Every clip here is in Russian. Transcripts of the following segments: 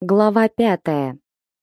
Глава 5.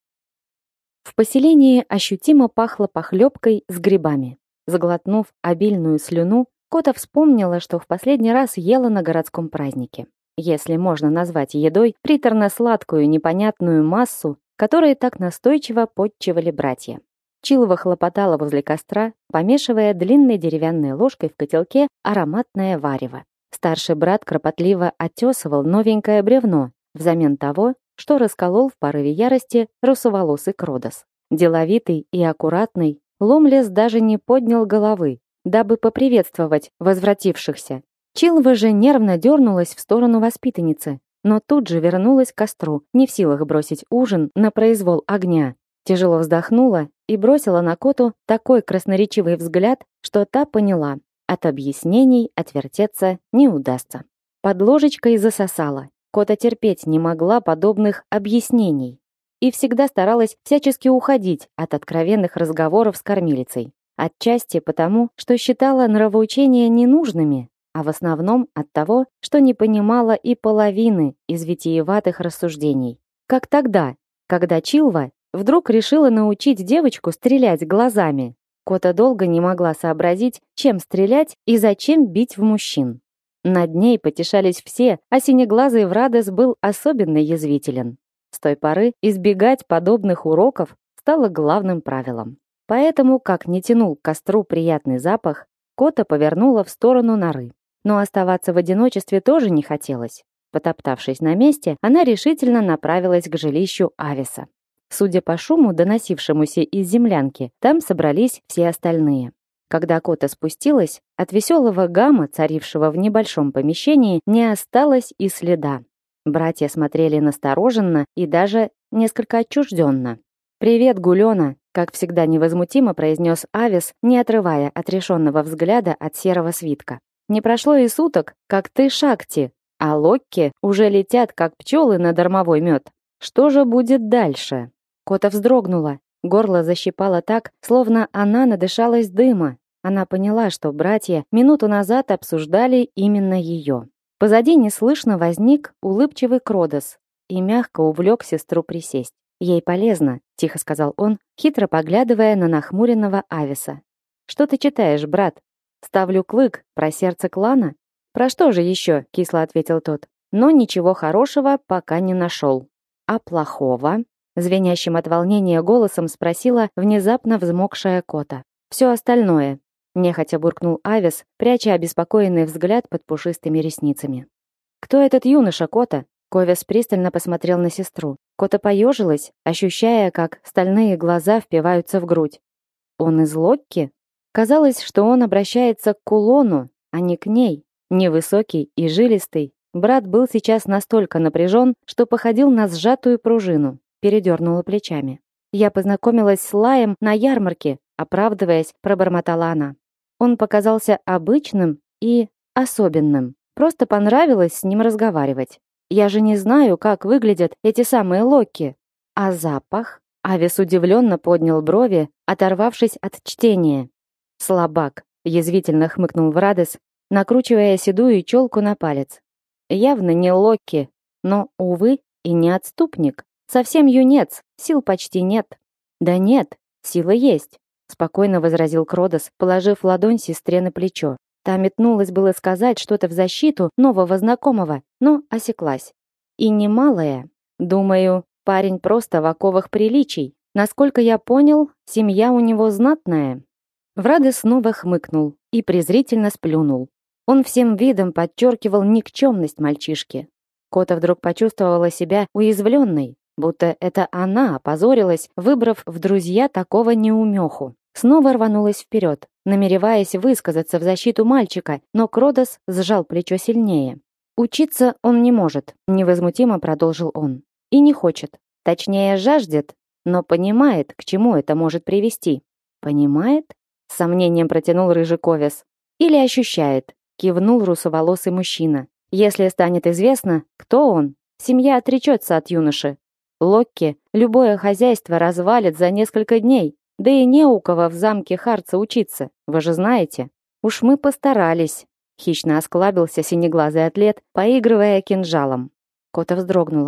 В поселении ощутимо пахло похлебкой с грибами. Заглотнув обильную слюну, Кота вспомнила, что в последний раз ела на городском празднике. Если можно назвать едой приторно-сладкую непонятную массу, которой так настойчиво подчивали братья. Чилова хлопотала возле костра, помешивая длинной деревянной ложкой в котелке ароматное варево. Старший брат кропотливо оттесывал новенькое бревно, взамен того, что расколол в порыве ярости русоволосый Кродос. Деловитый и аккуратный, Ломлес даже не поднял головы, дабы поприветствовать возвратившихся. Чилва же нервно дернулась в сторону воспитанницы, но тут же вернулась к костру, не в силах бросить ужин на произвол огня. Тяжело вздохнула и бросила на Коту такой красноречивый взгляд, что та поняла, от объяснений отвертеться не удастся. Под ложечкой засосала. Кота терпеть не могла подобных объяснений и всегда старалась всячески уходить от откровенных разговоров с кормилицей. Отчасти потому, что считала нравоучения ненужными, а в основном от того, что не понимала и половины из витиеватых рассуждений. Как тогда, когда Чилва вдруг решила научить девочку стрелять глазами. Кота долго не могла сообразить, чем стрелять и зачем бить в мужчин. Над ней потешались все, а синеглазый Врадес был особенно язвителен. С той поры избегать подобных уроков стало главным правилом. Поэтому, как не тянул к костру приятный запах, Кота повернула в сторону норы. Но оставаться в одиночестве тоже не хотелось. Потоптавшись на месте, она решительно направилась к жилищу Ависа. Судя по шуму, доносившемуся из землянки, там собрались все остальные. Когда Кота спустилась, от веселого гамма, царившего в небольшом помещении, не осталось и следа. Братья смотрели настороженно и даже несколько отчужденно. «Привет, Гулёна!» — как всегда невозмутимо произнес Авис, не отрывая отрешенного взгляда от серого свитка. «Не прошло и суток, как ты Шакти, а Локки уже летят, как пчелы на дармовой мед. Что же будет дальше?» Кота вздрогнула. Горло защипало так, словно она надышалась дыма. Она поняла, что братья минуту назад обсуждали именно ее. Позади неслышно возник улыбчивый Кродос и мягко увлек сестру присесть. «Ей полезно», — тихо сказал он, хитро поглядывая на нахмуренного Ависа. «Что ты читаешь, брат? Ставлю клык про сердце клана?» «Про что же еще?» — кисло ответил тот. «Но ничего хорошего пока не нашел». «А плохого?» — звенящим от волнения голосом спросила внезапно взмокшая Кота. «Все остальное», — нехотя буркнул Авис, пряча обеспокоенный взгляд под пушистыми ресницами. «Кто этот юноша, Кота?» Ковес пристально посмотрел на сестру. Кота поежилась, ощущая, как стальные глаза впиваются в грудь. «Он из Локки?» Казалось, что он обращается к кулону, а не к ней. Невысокий и жилистый, брат был сейчас настолько напряжен, что походил на сжатую пружину. Передернула плечами. «Я познакомилась с Лаем на ярмарке», оправдываясь, пробормотала она. Он показался обычным и особенным. Просто понравилось с ним разговаривать. Я же не знаю, как выглядят эти самые Локки. А запах? Авис удивленно поднял брови, оторвавшись от чтения. «Слабак», язвительно хмыкнул Врадес, накручивая седую челку на палец. «Явно не Локки, но, увы, и не отступник. Совсем юнец, сил почти нет». «Да нет, сила есть», спокойно возразил Кродос, положив ладонь сестре на плечо. Та метнулась было сказать что-то в защиту нового знакомого, но осеклась. «И немалая. Думаю, парень просто в оковах приличий. Насколько я понял, семья у него знатная». Врадес снова хмыкнул и презрительно сплюнул. Он всем видом подчеркивал никчемность мальчишки. Кота вдруг почувствовала себя уязвленной, будто это она опозорилась, выбрав в друзья такого неумеху. Снова рванулась вперед, намереваясь высказаться в защиту мальчика, но Кродос сжал плечо сильнее. «Учиться он не может», — невозмутимо продолжил он. «И не хочет. Точнее, жаждет, но понимает, к чему это может привести». «Понимает?» — с сомнением протянул рыжий Ковес. «Или ощущает», — кивнул русоволосый мужчина. «Если станет известно, кто он, семья отречется от юноши. Локки любое хозяйство развалит за несколько дней. Да и не у кого в замке Харца учиться, вы же знаете. Уж мы постарались». Хищно осклабился синеглазый атлет, поигрывая кинжалом. Кота вздрогнула.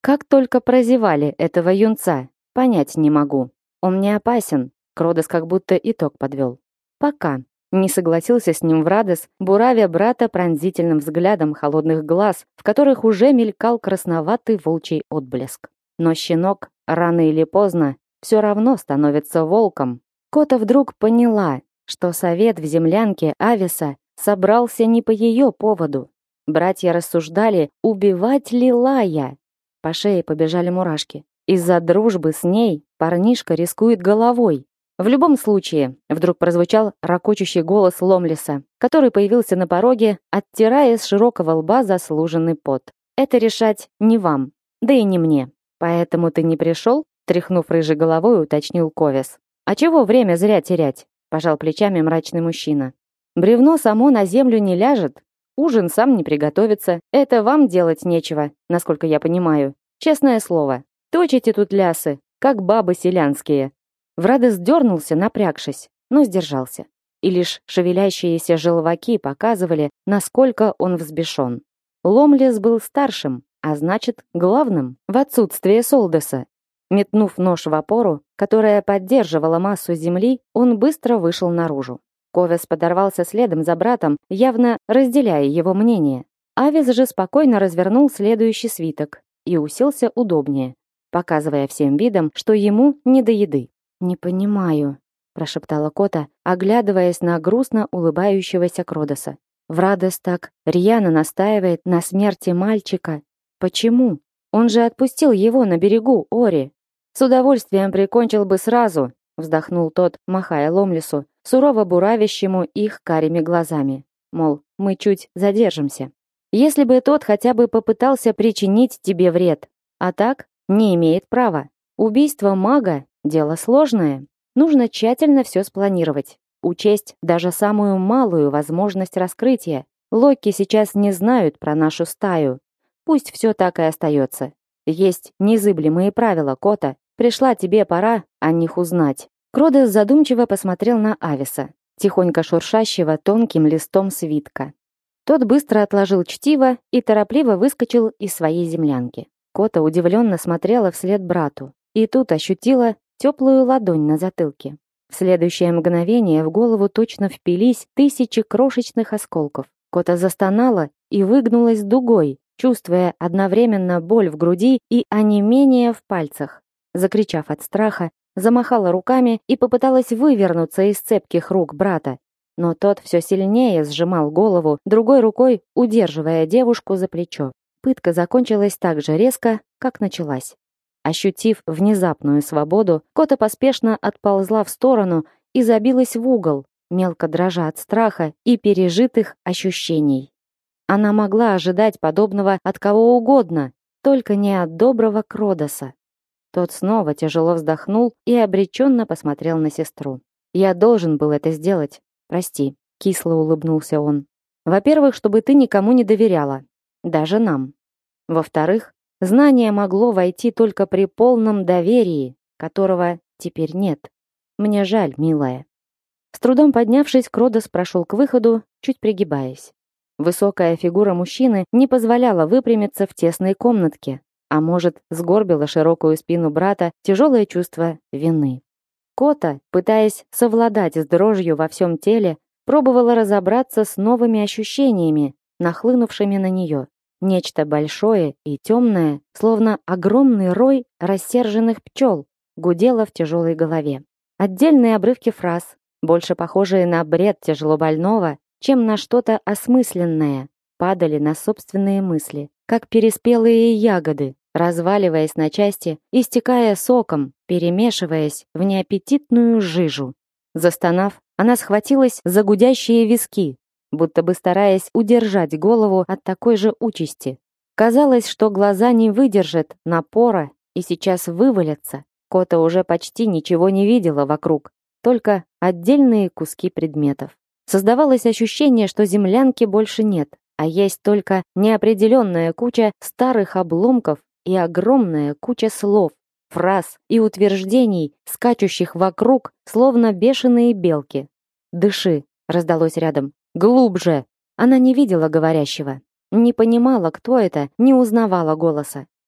Как только прозевали этого юнца, понять не могу. Он не опасен, Кродос как будто итог подвел. Пока. Не согласился с ним Врадес, буравя брата пронзительным взглядом холодных глаз, в которых уже мелькал красноватый волчий отблеск. Но щенок, рано или поздно, все равно становится волком. Кота вдруг поняла, что совет в землянке Ависа собрался не по ее поводу. Братья рассуждали, убивать ли Лая. По шее побежали мурашки. Из-за дружбы с ней парнишка рискует головой. В любом случае, вдруг прозвучал ракочущий голос Ломлиса, который появился на пороге, оттирая с широкого лба заслуженный пот. «Это решать не вам, да и не мне. Поэтому ты не пришел?» Тряхнув рыжей головой, уточнил Ковес. «А чего время зря терять?» Пожал плечами мрачный мужчина. «Бревно само на землю не ляжет. Ужин сам не приготовится. Это вам делать нечего, насколько я понимаю. Честное слово. Точите тут лясы, как бабы селянские». Врадес дернулся, напрягшись, но сдержался. И лишь шевелящиеся желваки показывали, насколько он взбешен. Ломлес был старшим, а значит, главным, в отсутствие Солдеса. Метнув нож в опору, которая поддерживала массу земли, он быстро вышел наружу. Ковес подорвался следом за братом, явно разделяя его мнение. Авис же спокойно развернул следующий свиток и уселся удобнее, показывая всем видом, что ему не до еды. «Не понимаю», — прошептала Кота, оглядываясь на грустно улыбающегося Кродоса. «Врадес так рьяно настаивает на смерти мальчика. Почему? Он же отпустил его на берегу Ори. С удовольствием прикончил бы сразу», — вздохнул тот, махая Ломлису, сурово буравящему их карими глазами. Мол, мы чуть задержимся. «Если бы тот хотя бы попытался причинить тебе вред, а так не имеет права. Убийство мага — дело сложное. Нужно тщательно все спланировать, учесть даже самую малую возможность раскрытия. Локи сейчас не знают про нашу стаю. Пусть все так и остается. Есть незыблемые правила, Кота. Пришла тебе пора о них узнать». Кродос задумчиво посмотрел на Ависа, тихонько шуршащего тонким листом свитка. Тот быстро отложил чтиво и торопливо выскочил из своей землянки. Кота удивленно смотрела вслед брату. И тут ощутила теплую ладонь на затылке. В следующее мгновение в голову точно впились тысячи крошечных осколков. Кота застонала и выгнулась дугой, чувствуя одновременно боль в груди и онемение в пальцах. Закричав от страха, замахала руками и попыталась вывернуться из цепких рук брата. Но тот все сильнее сжимал голову, другой рукой удерживая девушку за плечо. Пытка закончилась так же резко, как началась. Ощутив внезапную свободу, Кота поспешно отползла в сторону и забилась в угол, мелко дрожа от страха и пережитых ощущений. Она могла ожидать подобного от кого угодно, только не от доброго Кродоса. Тот снова тяжело вздохнул и обреченно посмотрел на сестру. «Я должен был это сделать. Прости», — кисло улыбнулся он. «Во-первых, чтобы ты никому не доверяла. Даже нам. Во-вторых, знание могло войти только при полном доверии, которого теперь нет. Мне жаль, милая». С трудом поднявшись, Кродос прошел к выходу, чуть пригибаясь. Высокая фигура мужчины не позволяла выпрямиться в тесной комнатке, а может, сгорбила широкую спину брата тяжелое чувство вины. Кота, пытаясь совладать с дрожью во всем теле, пробовала разобраться с новыми ощущениями, нахлынувшими на нее. Нечто большое и темное, словно огромный рой рассерженных пчел, гудело в тяжелой голове. Отдельные обрывки фраз, больше похожие на бред тяжелобольного, чем на что-то осмысленное, падали на собственные мысли, как переспелые ягоды, разваливаясь на части, истекая соком, перемешиваясь в неаппетитную жижу. Застонав, она схватилась за гудящие виски, будто бы стараясь удержать голову от такой же участи. Казалось, что глаза не выдержат напора и сейчас вывалятся. Кота уже почти ничего не видела вокруг, только отдельные куски предметов. Создавалось ощущение, что землянки больше нет, а есть только неопределенная куча старых обломков и огромная куча слов, фраз и утверждений, скачущих вокруг, словно бешеные белки. «Дыши», — раздалось рядом. «Глубже!» Она не видела говорящего, не понимала, кто это, не узнавала голоса.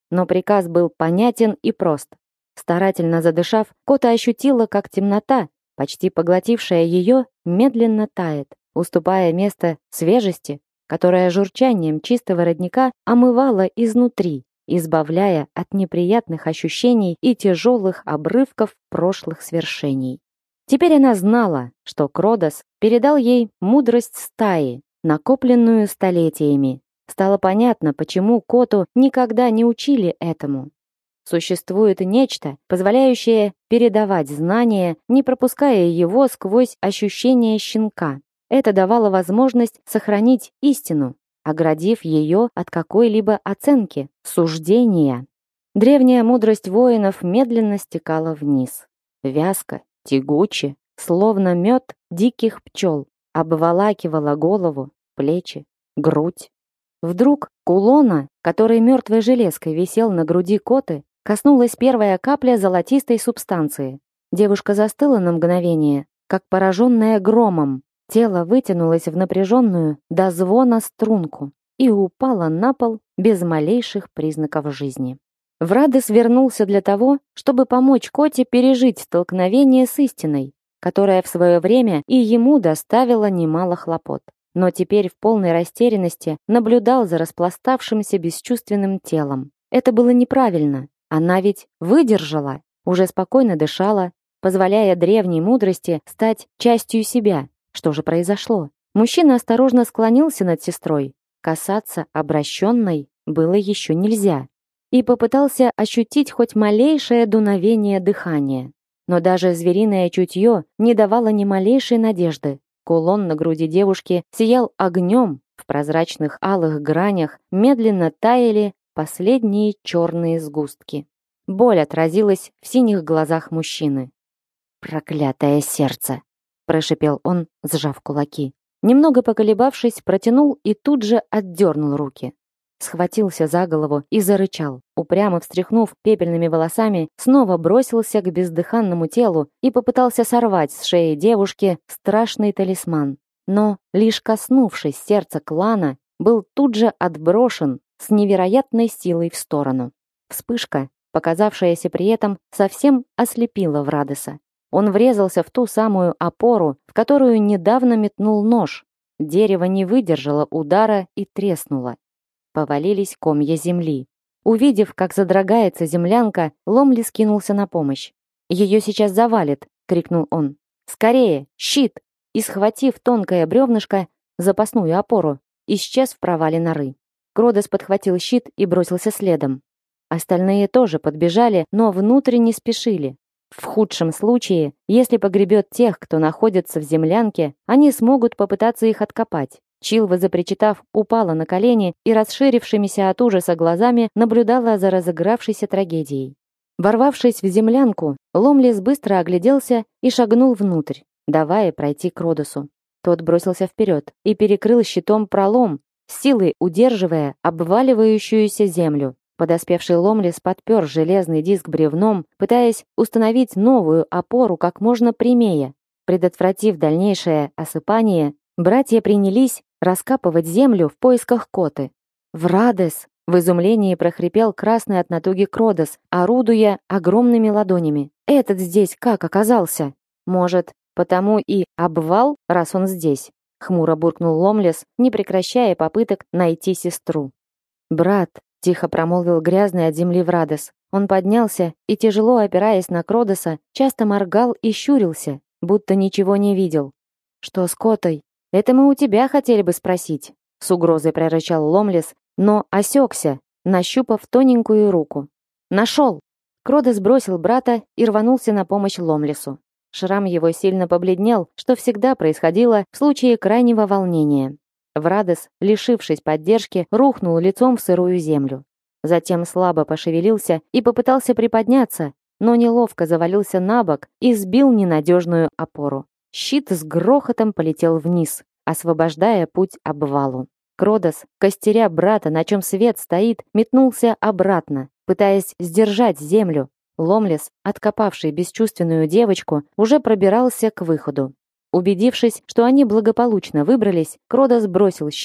но приказ был понятен и прост. Старательно задышав, Кота ощутила, как темнота, почти поглотившая ее, медленно тает, уступая место свежести, которая журчанием чистого родника омывала изнутри, избавляя от неприятных ощущений и тяжелых обрывков прошлых свершений. Теперь она знала, что Кродос передал ей мудрость стаи, накопленную столетиями. Стало понятно, почему Коту никогда не учили этому. Существует нечто, позволяющее передавать знания, не пропуская его сквозь ощущения щенка. Это давало возможность сохранить истину, оградив ее от какой-либо оценки, суждения. Древняя мудрость воинов медленно стекала вниз. Вязко, тягуче, словно мед диких пчел, обволакивала голову, плечи, грудь. Вдруг кулона, который мертвой железкой висел на груди Коты, коснулась первая капля золотистой субстанции. Девушка застыла на мгновение, как пораженная громом. Тело вытянулось в напряженную до звона струнку и упало на пол без малейших признаков жизни. Врадес вернулся для того, чтобы помочь Коте пережить столкновение с истиной, которая в свое время и ему доставила немало хлопот. Но теперь в полной растерянности наблюдал за распластавшимся бесчувственным телом. Это было неправильно. Она ведь выдержала, уже спокойно дышала, позволяя древней мудрости стать частью себя. Что же произошло? Мужчина осторожно склонился над сестрой. Касаться обращенной было еще нельзя. И попытался ощутить хоть малейшее дуновение дыхания. Но даже звериное чутье не давало ни малейшей надежды. Кулон на груди девушки сиял огнем, в прозрачных алых гранях медленно таяли последние черные сгустки. Боль отразилась в синих глазах мужчины. «Проклятое сердце!» – прошипел он, сжав кулаки. Немного поколебавшись, протянул и тут же отдернул руки. Схватился за голову и зарычал. Упрямо встряхнув пепельными волосами, снова бросился к бездыханному телу и попытался сорвать с шеи девушки страшный талисман. Но, лишь коснувшись сердца клана, был тут же отброшен с невероятной силой в сторону. Вспышка, показавшаяся при этом, совсем ослепила Врадеса. Он врезался в ту самую опору, в которую недавно метнул нож. Дерево не выдержало удара и треснуло. Повалились комья земли. Увидев, как задрогается землянка, Ломли скинулся на помощь. «Ее сейчас завалит!» — крикнул он. «Скорее! Щит!» И, схватив тонкое бревнышко, запасную опору, исчез в провале норы. Кродос подхватил щит и бросился следом. Остальные тоже подбежали, но внутрь не спешили. В худшем случае, если погребет тех, кто находится в землянке, они смогут попытаться их откопать. Чилва, запричитав, упала на колени и расширившимися от ужаса глазами наблюдала за разыгравшейся трагедией. Ворвавшись в землянку, Ломлис быстро огляделся и шагнул внутрь, давая пройти к Родосу. Тот бросился вперед и перекрыл щитом пролом, силой удерживая обваливающуюся землю. Подоспевший Ломлис подпер железный диск бревном, пытаясь установить новую опору как можно прямее. Предотвратив дальнейшее осыпание, братья принялись раскапывать землю в поисках Коты. «Врадес!» — в изумлении прохрипел красный от натуги Кродос, орудуя огромными ладонями. «Этот здесь как оказался? Может, потому и обвал, раз он здесь?» — хмуро буркнул Ломлес, не прекращая попыток найти сестру. «Брат!» — тихо промолвил грязный от земли Врадес. Он поднялся и, тяжело опираясь на Кродоса, часто моргал и щурился, будто ничего не видел. «Что с Котой?» «Это мы у тебя хотели бы спросить», — с угрозой прорычал Ломлес, но осекся, нащупав тоненькую руку. «Нашел!» Кродос бросил брата и рванулся на помощь Ломлесу. Шрам его сильно побледнел, что всегда происходило в случае крайнего волнения. Врадес, лишившись поддержки, рухнул лицом в сырую землю. Затем слабо пошевелился и попытался приподняться, но неловко завалился на бок и сбил ненадежную опору. Щит с грохотом полетел вниз, освобождая путь обвалу. Кродос, костеря брата, на чем свет стоит, метнулся обратно, пытаясь сдержать землю. Ломлес, откопавший бесчувственную девочку, уже пробирался к выходу. Убедившись, что они благополучно выбрались, Кродос бросил щит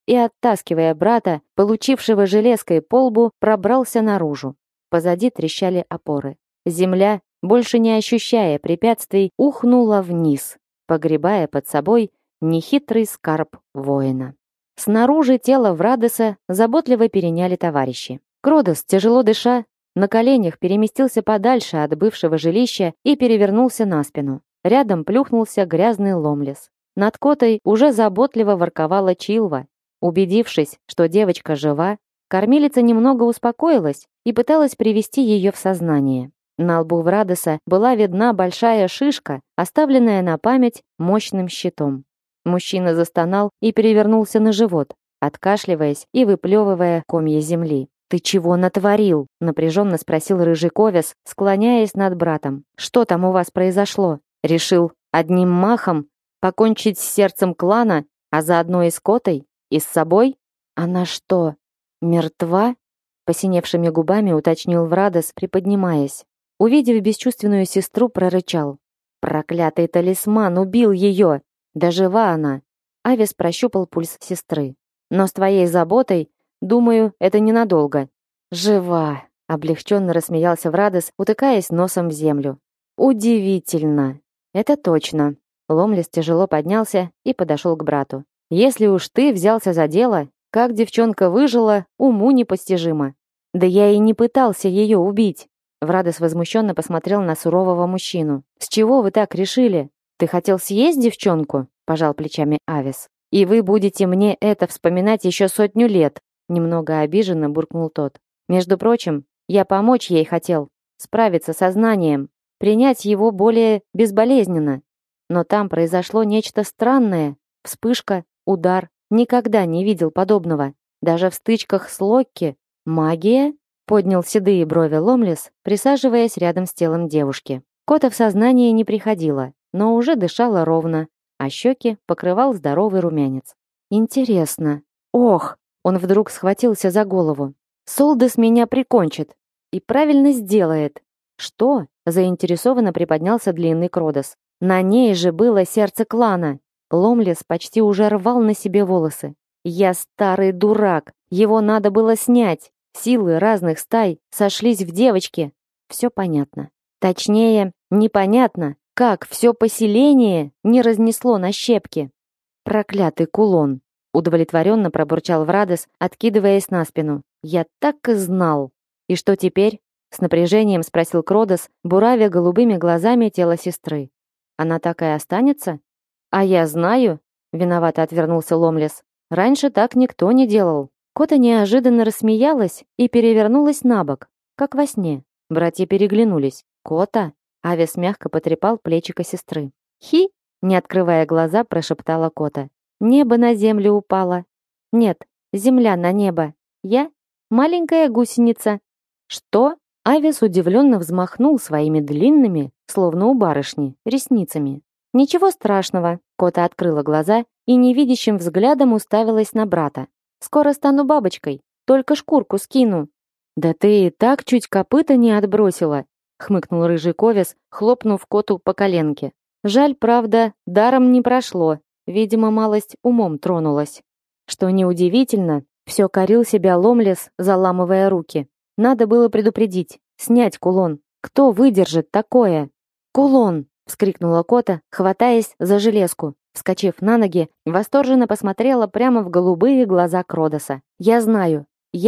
и, оттаскивая брата, получившего железкой по лбу, пробрался наружу. Позади трещали опоры. Земля, больше не ощущая препятствий, ухнула вниз, погребая под собой нехитрый скарб воина. Снаружи тело Врадеса заботливо переняли товарищи. Кродос, тяжело дыша, на коленях переместился подальше от бывшего жилища и перевернулся на спину. Рядом плюхнулся грязный Ломлес. Над Котой уже заботливо ворковала Чилва. Убедившись, что девочка жива, кормилица немного успокоилась и пыталась привести ее в сознание. На лбу Врадеса была видна большая шишка, оставленная на память мощным щитом. Мужчина застонал и перевернулся на живот, откашливаясь и выплевывая комья земли. «Ты чего натворил?» — напряженно спросил рыжий Ковес, склоняясь над братом. «Что там у вас произошло? Решил одним махом покончить с сердцем клана, а заодно и с Котой? И с собой?» «Она что, мертва?» — посиневшими губами уточнил Врадес, приподнимаясь. Увидев бесчувственную сестру, прорычал. «Проклятый талисман убил ее! Да жива она!» Авес прощупал пульс сестры. «Но с твоей заботой, думаю, это ненадолго». «Жива!» — облегченно рассмеялся Врадес, утыкаясь носом в землю. «Удивительно!» «Это точно!» Ломлес тяжело поднялся и подошел к брату. «Если уж ты взялся за дело, как девчонка выжила, уму непостижимо». «Да я и не пытался ее убить!» Врадес возмущенно посмотрел на сурового мужчину. «С чего вы так решили? Ты хотел съесть девчонку?» — пожал плечами Авес. «И вы будете мне это вспоминать еще 100 лет!» Немного обиженно буркнул тот. «Между прочим, я помочь ей хотел, справиться с сознанием, принять его более безболезненно. Но там произошло нечто странное. Вспышка, удар. Никогда не видел подобного. Даже в стычках с Локки. Магия?» Поднял седые брови Ломлес, присаживаясь рядом с телом девушки. Кота в сознание не приходила, но уже дышала ровно, а щеки покрывал здоровый румянец. «Интересно. Ох!» Он вдруг схватился за голову. «Солдес меня прикончит. И правильно сделает». «Что?» — заинтересованно приподнялся длинный Кродос. «На ней же было сердце клана». Ломлес почти уже рвал на себе волосы. «Я старый дурак. Его надо было снять. Силы разных стай сошлись в девочке. Все понятно. Точнее, непонятно, как все поселение не разнесло на щепки. Проклятый кулон!» Удовлетворенно пробурчал Врадес, откидываясь на спину. «Я так и знал!» «И что теперь?» С напряжением спросил Кродос, буравя голубыми глазами тело сестры. «Она так и останется?» «А я знаю!» Виновато отвернулся Ломлес. «Раньше так никто не делал». Кота неожиданно рассмеялась и перевернулась на бок, как во сне. Братья переглянулись. «Кота?» Авес мягко потрепал плечико сестры. «Хи!» Не открывая глаза, прошептала Кота. «Небо на землю упало». «Нет, земля на небо. Я маленькая гусеница». «Что?» Авес удивленно взмахнул своими длинными, словно у барышни, ресницами. «Ничего страшного». Кота открыла глаза и невидящим взглядом уставилась на брата. «Скоро стану бабочкой, только шкурку скину». «Да ты и так чуть копыта не отбросила», — хмыкнул рыжий Ковес, хлопнув Коту по коленке. «Жаль, правда, даром не прошло. Видимо, малость умом тронулась». Что неудивительно, все корил себя Ломлес, заламывая руки. Надо было предупредить, снять кулон. Кто выдержит такое? «Кулон!» — вскрикнула Кота, хватаясь за железку. Вскочив на ноги, восторженно посмотрела прямо в голубые глаза Кродоса. «Я знаю,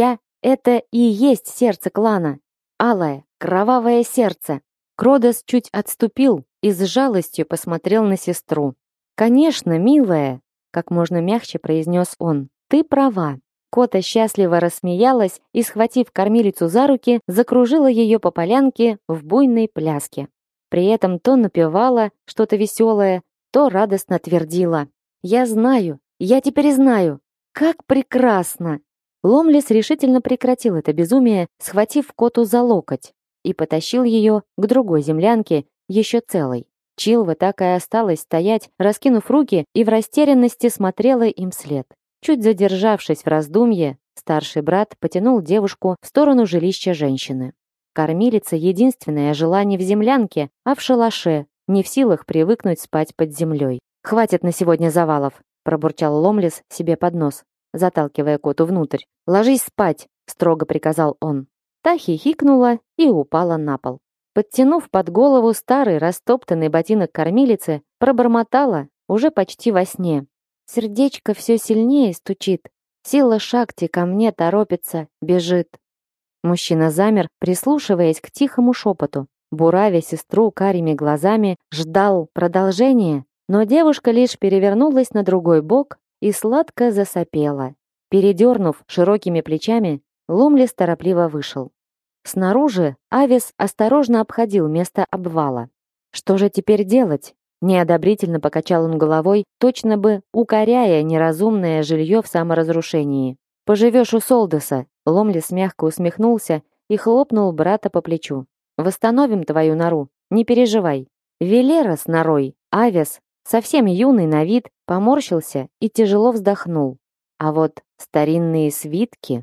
это и есть сердце клана. Алое, кровавое сердце». Кродос чуть отступил и с жалостью посмотрел на сестру. «Конечно, милая», — как можно мягче произнес он, — «ты права». Кота счастливо рассмеялась и, схватив кормилицу за руки, закружила ее по полянке в буйной пляске. При этом то напевала что-то веселое, то радостно твердила: «Я знаю, я теперь знаю, как прекрасно!» Ломлес решительно прекратил это безумие, схватив Коту за локоть, и потащил ее к другой землянке, еще целой. Чилва так и осталась стоять, раскинув руки, и в растерянности смотрела им вслед. Чуть задержавшись в раздумье, старший брат потянул девушку в сторону жилища женщины. Кормилица единственная жила не в землянке, а в шалаше, не в силах привыкнуть спать под землей. «Хватит на сегодня завалов», — пробурчал Ломлес себе под нос. заталкивая коту внутрь. «Ложись спать!» — строго приказал он. Та хихикнула и упала на пол. Подтянув под голову старый растоптанный ботинок кормилицы, пробормотала, уже почти во сне. Сердечко все сильнее стучит. Сила Шакти ко мне торопится, бежит. Мужчина замер, прислушиваясь к тихому шепоту. Буравя сестру карими глазами, ждал продолжения, но девушка лишь перевернулась на другой бок и сладко засопела. Передернув широкими плечами, Ломлес торопливо вышел. Снаружи Авес осторожно обходил место обвала. Что же теперь делать? Неодобрительно покачал он головой, точно бы укоряя неразумное жилье в саморазрушении. «Поживешь у Солдеса», — Ломлес мягко усмехнулся и хлопнул брата по плечу. «Восстановим твою нору, не переживай». Велера с норой, Авес, совсем юный на вид, поморщился и тяжело вздохнул. А вот старинные свитки...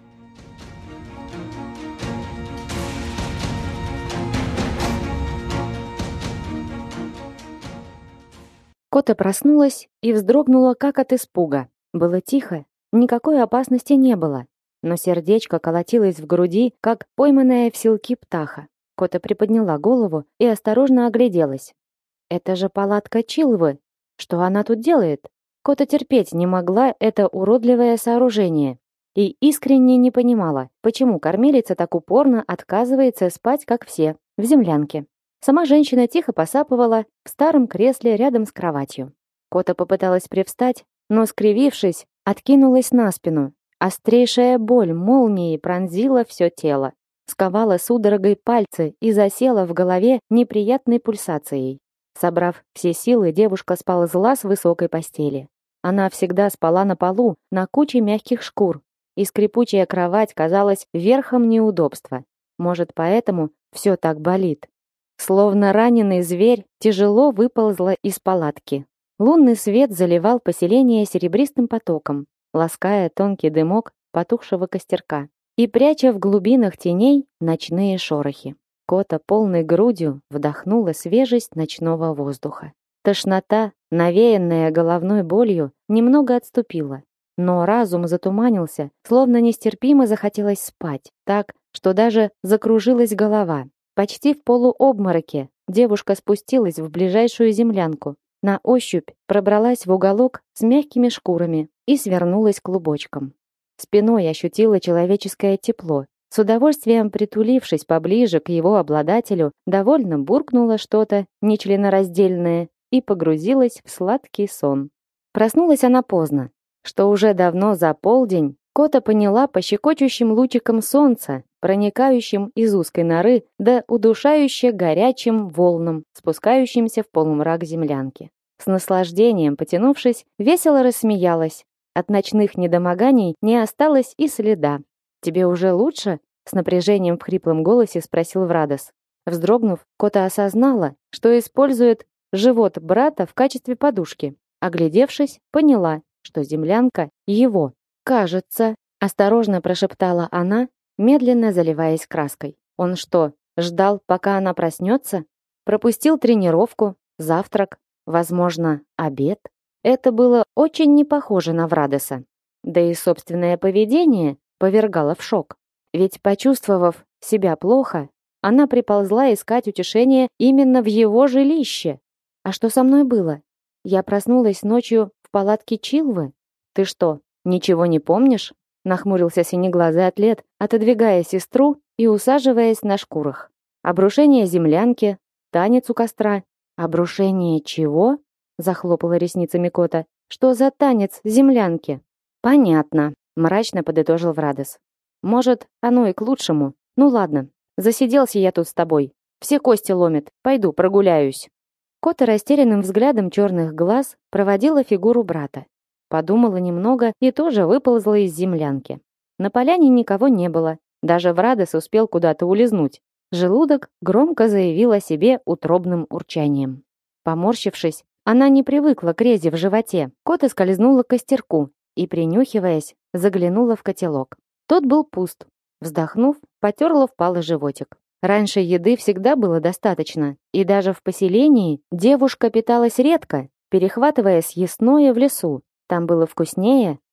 Кота проснулась и вздрогнула, как от испуга. Было тихо, никакой опасности не было, но сердечко колотилось в груди, как пойманная в селки птаха. Кота приподняла голову и осторожно огляделась. «Это же палатка Чилвы! Что она тут делает?» Кота терпеть не могла это уродливое сооружение и искренне не понимала, почему кормилица так упорно отказывается спать, как все, в землянке. Сама женщина тихо посапывала в старом кресле рядом с кроватью. Кота попыталась привстать, но, скривившись, откинулась на спину. Острейшая боль молнией пронзила все тело, сковала судорогой пальцы и засела в голове неприятной пульсацией. Собрав все силы, девушка сползла с высокой постели. Она всегда спала на полу, на куче мягких шкур, и скрипучая кровать казалась верхом неудобства. Может, поэтому все так болит. Словно раненый зверь, тяжело выползла из палатки. Лунный свет заливал поселение серебристым потоком, лаская тонкий дымок потухшего костерка и пряча в глубинах теней ночные шорохи. Кота полной грудью вдохнула свежесть ночного воздуха. Тошнота, навеянная головной болью, немного отступила, но разум затуманился, словно нестерпимо захотелось спать, так, что даже закружилась голова. Почти в полуобмороке девушка спустилась в ближайшую землянку, на ощупь пробралась в уголок с мягкими шкурами и свернулась клубочком. Спиной ощутила человеческое тепло. С удовольствием притулившись поближе к его обладателю, довольно буркнула что-то нечленораздельное и погрузилась в сладкий сон. Проснулась она поздно, что уже давно за полдень Кота поняла по щекочущим лучикам солнца, проникающим из узкой норы, да удушающе горячим волнам, спускающимся в полумрак землянки. С наслаждением потянувшись, весело рассмеялась. От ночных недомоганий не осталось и следа. «Тебе уже лучше?» — с напряжением в хриплом голосе спросил Врадос. Вздрогнув, Кота осознала, что использует живот брата в качестве подушки. Оглядевшись, поняла, что землянка его. «Кажется», — осторожно прошептала она, медленно заливаясь краской. «Он что, ждал, пока она проснется? Пропустил тренировку, завтрак, возможно, обед?» Это было очень не похоже на Врадоса. Да и собственное поведение повергало в шок. Ведь, почувствовав себя плохо, она приползла искать утешение именно в его жилище. «А что со мной было? Я проснулась ночью в палатке Чилвы? Ты что, ничего не помнишь?» Нахмурился синеглазый атлет, отодвигая сестру и усаживаясь на шкурах. «Обрушение землянки, танец у костра». «Обрушение чего?» Захлопала ресницами Кота. «Что за танец землянки?» «Понятно», мрачно подытожил Врадос. «Может, оно и к лучшему. Ну ладно, засиделся я тут с тобой. Все кости ломит. Пойду прогуляюсь». Кота растерянным взглядом черных глаз проводила фигуру брата. Подумала немного и тоже выползла из землянки. На поляне никого не было. Даже Врадос успел куда-то улизнуть. Желудок громко заявил о себе утробным урчанием. Поморщившись, она не привыкла к резе в животе. Кота скользнула к костерку и, принюхиваясь, заглянула в котелок. Тот был пуст. Вздохнув, потерла впалый животик. Раньше еды всегда было достаточно, и даже в поселении девушка питалась редко, перехватывая съестное в лесу. Там было вкуснее,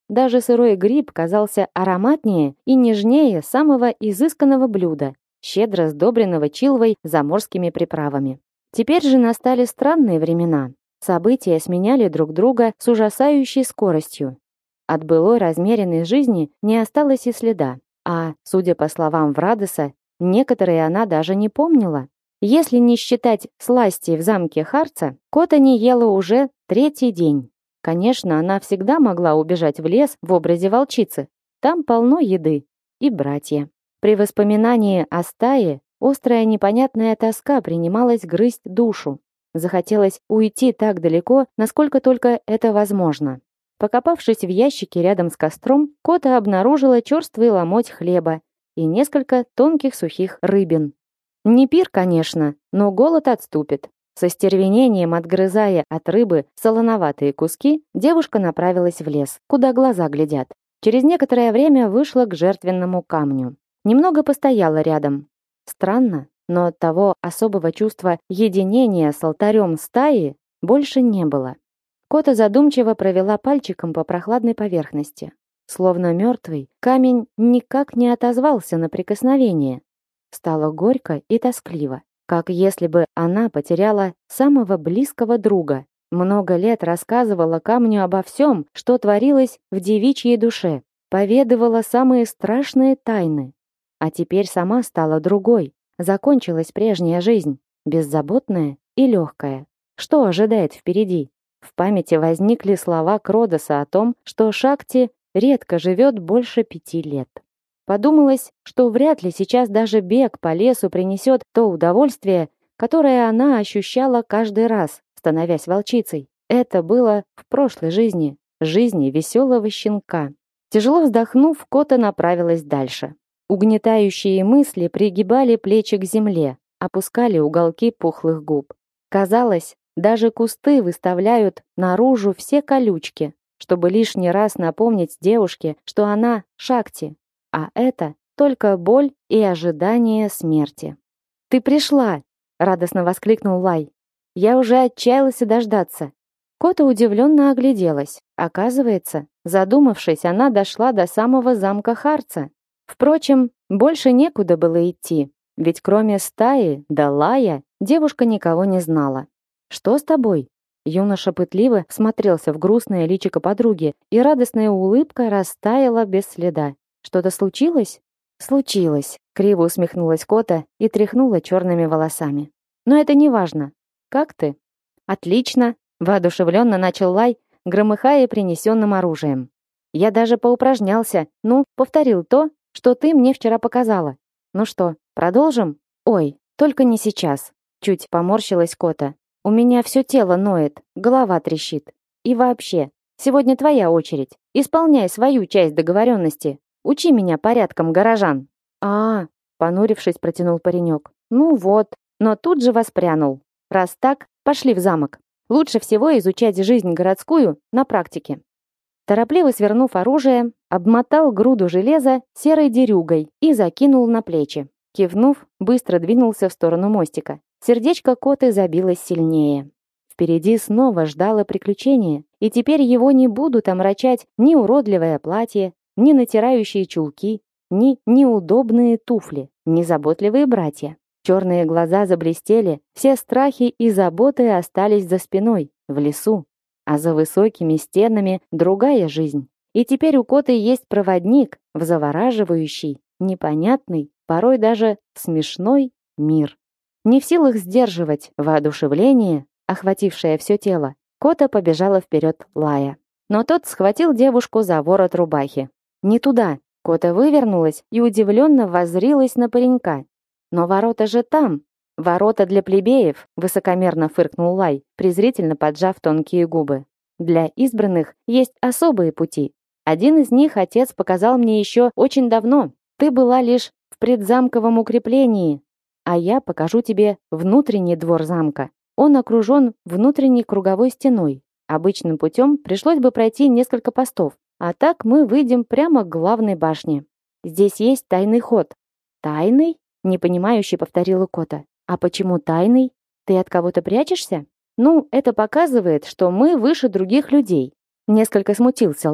даже сырой гриб казался ароматнее и нежнее самого изысканного блюда, щедро сдобренного чилвой заморскими приправами. Теперь же настали странные времена. События сменяли друг друга с ужасающей скоростью. От былой размеренной жизни не осталось и следа, а, судя по словам Врадоса, некоторые она даже не помнила. Если не считать сласти в замке Харца, Кота не ела уже третий день. Конечно, она всегда могла убежать в лес в образе волчицы. Там полно еды и братья. При воспоминании о стае острая непонятная тоска принималась грызть душу. Захотелось уйти так далеко, насколько только это возможно. Покопавшись в ящике рядом с костром, Кота обнаружила черствый ломоть хлеба и несколько тонких сухих рыбин. Не пир, конечно, но голод отступит. Со стервенением отгрызая от рыбы солоноватые куски, девушка направилась в лес, куда глаза глядят. Через некоторое время вышла к жертвенному камню. Немного постояла рядом. Странно, но того особого чувства единения с алтарем стаи больше не было. Кота задумчиво провела пальчиком по прохладной поверхности. Словно мертвый, камень никак не отозвался на прикосновение. Стало горько и тоскливо, как если бы она потеряла самого близкого друга. Много лет рассказывала камню обо всем, что творилось в девичьей душе, поведывала самые страшные тайны. А теперь сама стала другой. Закончилась прежняя жизнь, беззаботная и легкая. Что ожидает впереди? В памяти возникли слова Кродоса о том, что Шакти редко живет больше 5 лет. Подумалось, что вряд ли сейчас даже бег по лесу принесет то удовольствие, которое она ощущала каждый раз, становясь волчицей. Это было в прошлой жизни, жизни веселого щенка. Тяжело вздохнув, Кота направилась дальше. Угнетающие мысли пригибали плечи к земле, опускали уголки пухлых губ. Казалось, даже кусты выставляют наружу все колючки, чтобы лишний раз напомнить девушке, что она Шакти, а это только боль и ожидание смерти. «Ты пришла!» — радостно воскликнул Лай. «Я уже отчаялась дождаться». Кота удивленно огляделась. Оказывается, задумавшись, она дошла до самого замка Харца. Впрочем, больше некуда было идти, ведь кроме стаи да Лая девушка никого не знала. «Что с тобой?» Юноша пытливо всмотрелся в грустное личико подруги, и радостная улыбка растаяла без следа. «Что-то случилось?» «Случилось», — криво усмехнулась Кота и тряхнула черными волосами. «Но это не важно. Как ты?» «Отлично», — воодушевленно начал Лай, громыхая принесенным оружием. «Я даже поупражнялся, повторил то, что ты мне вчера показала. Ну что, продолжим?» «Ой, только не сейчас», — чуть поморщилась Кота. «У меня все тело ноет, голова трещит. И вообще, сегодня твоя очередь. Исполняй свою часть договоренности. Учи меня порядкам горожан». Понурившись, протянул паренек. «Ну вот», но тут же воспрянул. «Раз так, пошли в замок. Лучше всего изучать жизнь городскую на практике». Торопливо свернув оружие, обмотал груду железа серой дерюгой и закинул на плечи. Кивнув, быстро двинулся в сторону мостика. Сердечко Коты забилось сильнее. Впереди снова ждало приключение, и теперь его не будут омрачать ни уродливое платье, ни натирающие чулки, ни неудобные туфли, ни заботливые братья. Черные глаза заблестели, все страхи и заботы остались за спиной, в лесу. А за высокими стенами другая жизнь. И теперь у Коты есть проводник в завораживающий, непонятный, порой даже смешной мир. Не в силах сдерживать воодушевление, охватившее все тело, Кота побежала вперед Лая. Но тот схватил девушку за ворот рубахи. «Не туда!» Кота вывернулась и удивленно воззрилась на паренька. «Но ворота же там!» «Ворота для плебеев!» — высокомерно фыркнул Лай, презрительно поджав тонкие губы. «Для избранных есть особые пути. Один из них отец показал мне еще очень давно. Ты была лишь в предзамковом укреплении, а я покажу тебе внутренний двор замка. Он окружен внутренней круговой стеной. Обычным путем пришлось бы пройти несколько постов, а так мы выйдем прямо к главной башне. Здесь есть тайный ход». «Тайный?» — непонимающе повторила Кота. «А почему тайный? Ты от кого-то прячешься?» «Ну, это показывает, что мы выше других людей». Несколько смутился Лай,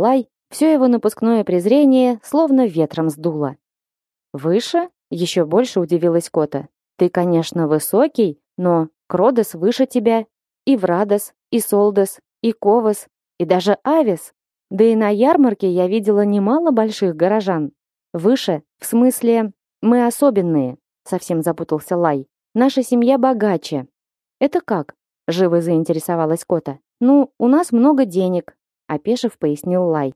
Все его напускное презрение словно ветром сдуло. «Выше?» — еще больше удивилась Кота. «Ты, конечно, высокий, но Кродос выше тебя, и Врадос, и Солдос, и Ковос, и даже Авис. Да и на ярмарке я видела немало больших горожан. Выше, в смысле, мы особенные», — совсем запутался Лай. «Наша семья богаче». «Это как?» — живо заинтересовалась Кота. «Ну, у нас много денег», — опешив, пояснил Лай.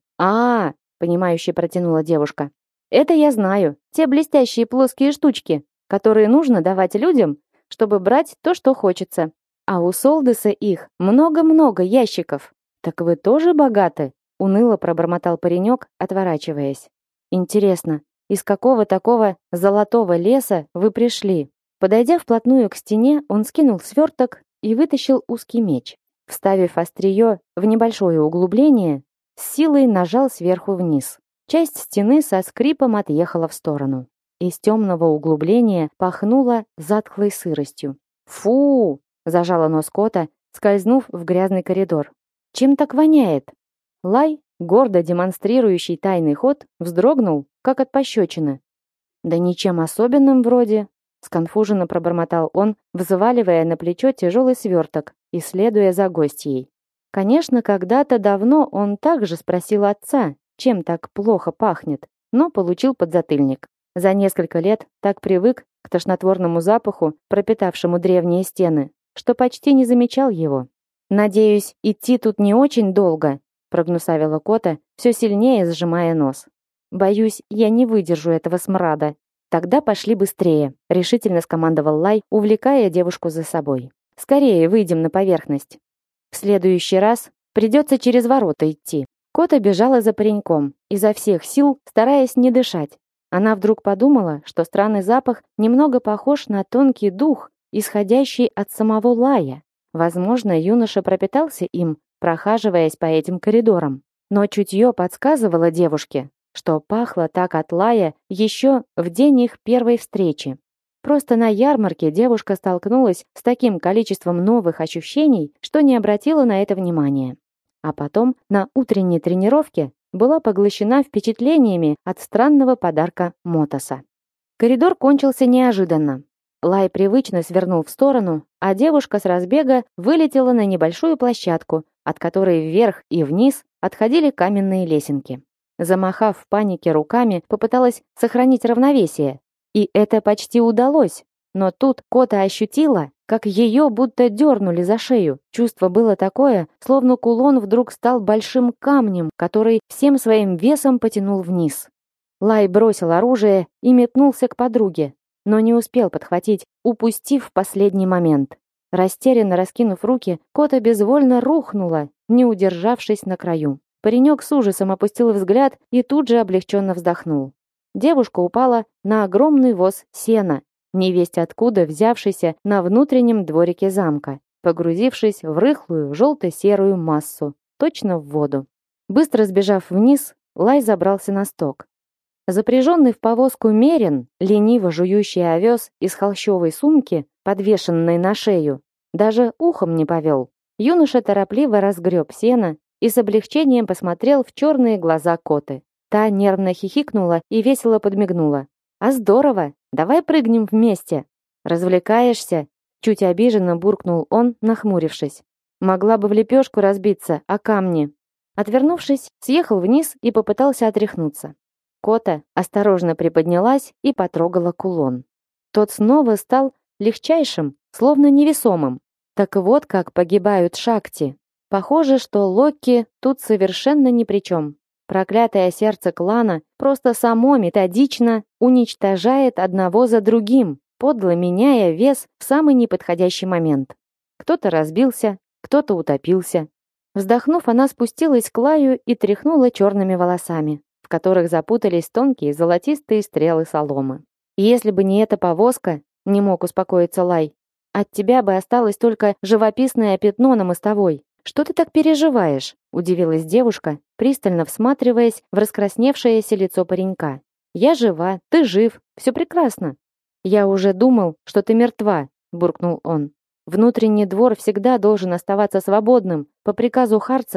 Понимающе протянула девушка. «Это я знаю. Те блестящие плоские штучки, которые нужно давать людям, чтобы брать то, что хочется. А у Солдеса их много-много ящиков». «Так вы тоже богаты?» — уныло пробормотал паренек, отворачиваясь. «Интересно, из какого такого золотого леса вы пришли?» Подойдя вплотную к стене, он скинул сверток и вытащил узкий меч. Вставив острие в небольшое углубление, с силой нажал сверху вниз. Часть стены со скрипом отъехала в сторону. Из темного углубления пахнуло затхлой сыростью. «Фу!» — зажала нос Кота, скользнув в грязный коридор. «Чем так воняет?» Лай, гордо демонстрирующий тайный ход, вздрогнул, как от пощечины. «Да ничем особенным вроде», — сконфуженно пробормотал он, взваливая на плечо тяжелый сверток и следуя за гостьей. Конечно, когда-то давно он также спросил отца, чем так плохо пахнет, но получил подзатыльник. За несколько лет так привык к тошнотворному запаху, пропитавшему древние стены, что почти не замечал его. «Надеюсь, идти тут не очень долго», — прогнусавила Кота, все сильнее сжимая нос. «Боюсь, я не выдержу этого смрада». «Тогда пошли быстрее», — решительно скомандовал Лай, увлекая девушку за собой. «Скорее выйдем на поверхность. В следующий раз придется через ворота идти». Кота бежала за пареньком, изо всех сил стараясь не дышать. Она вдруг подумала, что странный запах немного похож на тонкий дух, исходящий от самого Лая. Возможно, юноша пропитался им, прохаживаясь по этим коридорам. Но чутье подсказывало девушке, что пахло так от Лая еще в день их первой встречи. Просто на ярмарке девушка столкнулась с таким количеством новых ощущений, что не обратила на это внимания. А потом на утренней тренировке была поглощена впечатлениями от странного подарка Мотоса. Коридор кончился неожиданно. Лай привычно свернул в сторону, а девушка с разбега вылетела на небольшую площадку, от которой вверх и вниз отходили каменные лесенки. Замахав в панике руками, попыталась сохранить равновесие. И это почти удалось. Но тут Кота ощутила, как ее будто дернули за шею. Чувство было такое, словно кулон вдруг стал большим камнем, который всем своим весом потянул вниз. Лай бросил оружие и метнулся к подруге, но не успел подхватить, упустив в последний момент. Растерянно раскинув руки, Кота безвольно рухнула, не удержавшись на краю. Паренек с ужасом опустил взгляд и тут же облегченно вздохнул. Девушка упала на огромный воз сена, невесть откуда взявшийся на внутреннем дворике замка, погрузившись в рыхлую желто-серую массу, точно в воду. Быстро сбежав вниз, Лай забрался на сток. Запряженный в повозку мерин, лениво жующий овес из холщовой сумки, подвешенной на шею, даже ухом не повел. Юноша торопливо разгреб сено и с облегчением посмотрел в черные глаза Коты. Та нервно хихикнула и весело подмигнула. «А здорово! Давай прыгнем вместе!» «Развлекаешься?» Чуть обиженно буркнул он, нахмурившись. «Могла бы в лепешку разбиться, о камни». Отвернувшись, съехал вниз и попытался отряхнуться. Кота осторожно приподнялась и потрогала кулон. Тот снова стал легчайшим, словно невесомым. Так вот как погибают шакти. Похоже, что Локи тут совершенно ни при чем. Проклятое сердце клана просто само методично уничтожает одного за другим, подло меняя вес в самый неподходящий момент. Кто-то разбился, кто-то утопился. Вздохнув, она спустилась к Лаю и тряхнула черными волосами, в которых запутались тонкие золотистые стрелы соломы. «Если бы не эта повозка, — не мог успокоиться Лай, — от тебя бы осталось только живописное пятно на мостовой. Что ты так переживаешь?» — удивилась девушка, пристально всматриваясь в раскрасневшееся лицо паренька. «Я жива, ты жив, все прекрасно». «Я уже думал, что ты мертва», — буркнул он. «Внутренний двор всегда должен оставаться свободным. По приказу Харца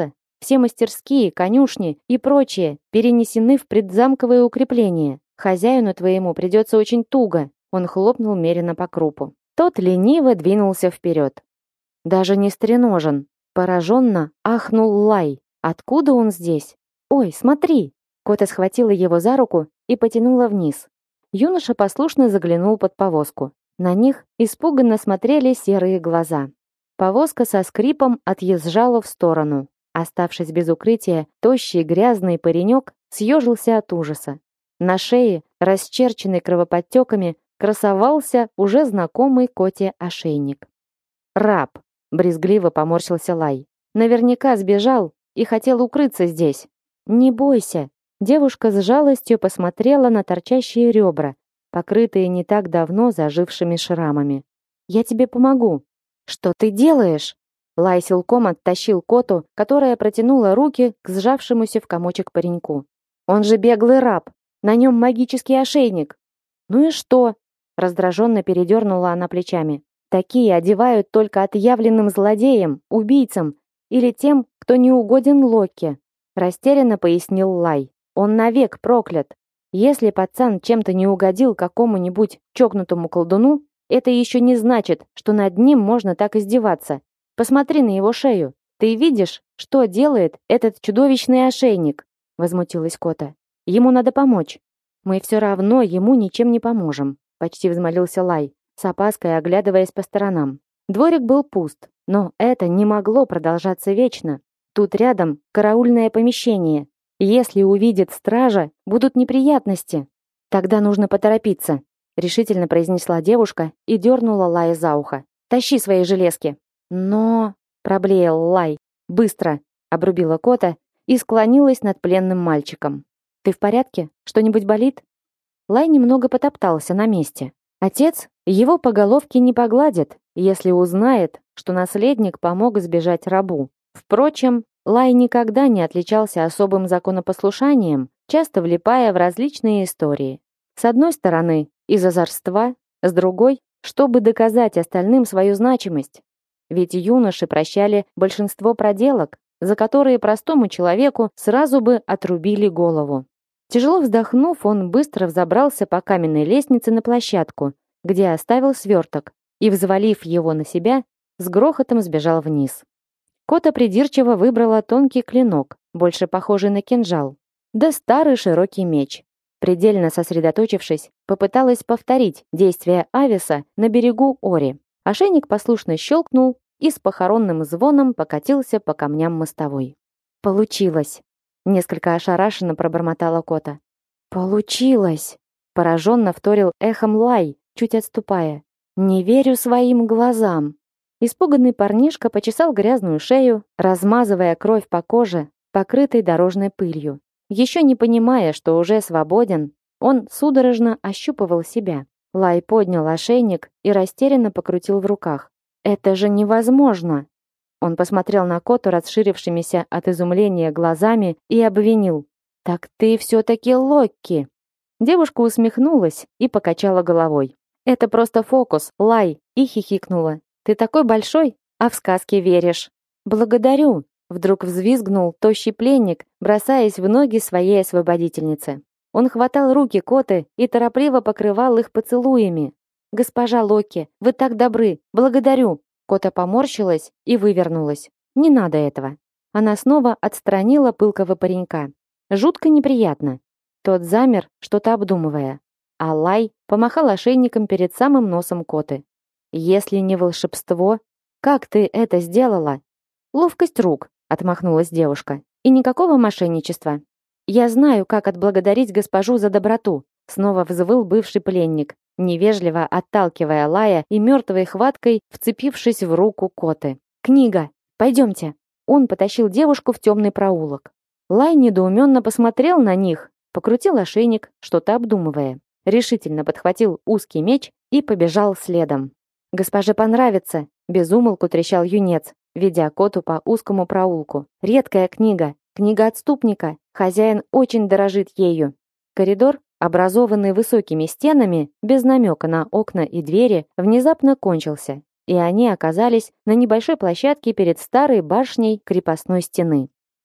Все мастерские, конюшни и прочее перенесены в предзамковое укрепление. Хозяину твоему придется очень туго». Он хлопнул Мерина по крупу. Тот лениво двинулся вперед. Даже не стреножен. Пораженно ахнул Лай. Откуда он здесь? «Ой, смотри!» Кота схватила его за руку и потянула вниз. Юноша послушно заглянул под повозку. На них испуганно смотрели серые глаза. Повозка со скрипом отъезжала в сторону. Оставшись без укрытия, тощий грязный паренек съежился от ужаса. На шее, расчерченной кровоподтеками, красовался уже знакомый Коте ошейник. «Раб!» — брезгливо поморщился Лай. «Наверняка сбежал и хотел укрыться здесь». «Не бойся!» Девушка с жалостью посмотрела на торчащие ребра, покрытые не так давно зажившими шрамами. «Я тебе помогу». «Что ты делаешь?» Лай силком оттащил Коту, которая протянула руки к сжавшемуся в комочек пареньку. «Он же беглый раб! На нем магический ошейник!» «Ну и что?» Раздраженно передернула она плечами. «Такие одевают только отъявленным злодеям, убийцам или тем, кто не угоден Локи», растерянно пояснил Лай. «Он навек проклят. Если пацан чем-то не угодил какому-нибудь чокнутому колдуну, это еще не значит, что над ним можно так издеваться. Посмотри на его шею. Ты видишь, что делает этот чудовищный ошейник?» Возмутилась Кота. «Ему надо помочь». «Мы все равно ему ничем не поможем», почти взмолился Лай, с опаской оглядываясь по сторонам. Дворик был пуст, но это не могло продолжаться вечно. Тут рядом караульное помещение. Если увидит стража, будут неприятности. Тогда нужно поторопиться, решительно произнесла девушка и дернула Лая за ухо. «Тащи свои железки». «Но...» — проблеял Лай. «Быстро!» — обрубила Кота и склонилась над пленным мальчиком. «Ты в порядке? Что-нибудь болит?» Лай немного потоптался на месте. Отец его по головке не погладит, если узнает, что наследник помог сбежать рабу. Впрочем, Лай никогда не отличался особым законопослушанием, часто влипая в различные истории. С одной стороны, из озорства, с другой, чтобы доказать остальным свою значимость. Ведь юноши прощали большинство проделок, за которые простому человеку сразу бы отрубили голову. Тяжело вздохнув, он быстро взобрался по каменной лестнице на площадку, где оставил сверток, и, взвалив его на себя, с грохотом сбежал вниз. Кота придирчиво выбрала тонкий клинок, больше похожий на кинжал, да старый широкий меч. Предельно сосредоточившись, попыталась повторить действия Ависа на берегу Ори. Ошейник послушно щелкнул и с похоронным звоном покатился по камням мостовой. «Получилось!» — несколько ошарашенно пробормотала Кота. «Получилось!» — пораженно вторил эхом Лай, чуть отступая. «Не верю своим глазам!» Испуганный парнишка почесал грязную шею, размазывая кровь по коже, покрытой дорожной пылью. Еще не понимая, что уже свободен, он судорожно ощупывал себя. Лай поднял ошейник и растерянно покрутил в руках. «Это же невозможно!» Он посмотрел на Коту расширившимися от изумления глазами и обвинил. «Так ты все-таки Локки!» Девушка усмехнулась и покачала головой. «Это просто фокус, Лай!» и хихикнула. «Ты такой большой, а в сказки веришь!» «Благодарю!» Вдруг взвизгнул тощий пленник, бросаясь в ноги своей освободительнице. Он хватал руки Коты и торопливо покрывал их поцелуями. «Госпожа Локи, вы так добры! Благодарю!» Кота поморщилась и вывернулась. «Не надо этого!» Она снова отстранила пылкого паренька. Жутко неприятно. Тот замер, что-то обдумывая. А Лай помахал ошейником перед самым носом Коты. «Если не волшебство, как ты это сделала?» «Ловкость рук», — отмахнулась девушка. «И никакого мошенничества. Я знаю, как отблагодарить госпожу за доброту», — снова взвыл бывший пленник, невежливо отталкивая Лая и мертвой хваткой вцепившись в руку Коты. «Книга! Пойдемте!» Он потащил девушку в темный проулок. Лай недоуменно посмотрел на них, покрутил ошейник, что-то обдумывая. Решительно подхватил узкий меч и побежал следом. «Госпоже понравится!» — безумолку трещал юнец, ведя Коту по узкому проулку. «Редкая книга, книга отступника. Хозяин очень дорожит ею». Коридор, образованный высокими стенами, без намека на окна и двери, внезапно кончился, и они оказались на небольшой площадке перед старой башней крепостной стены.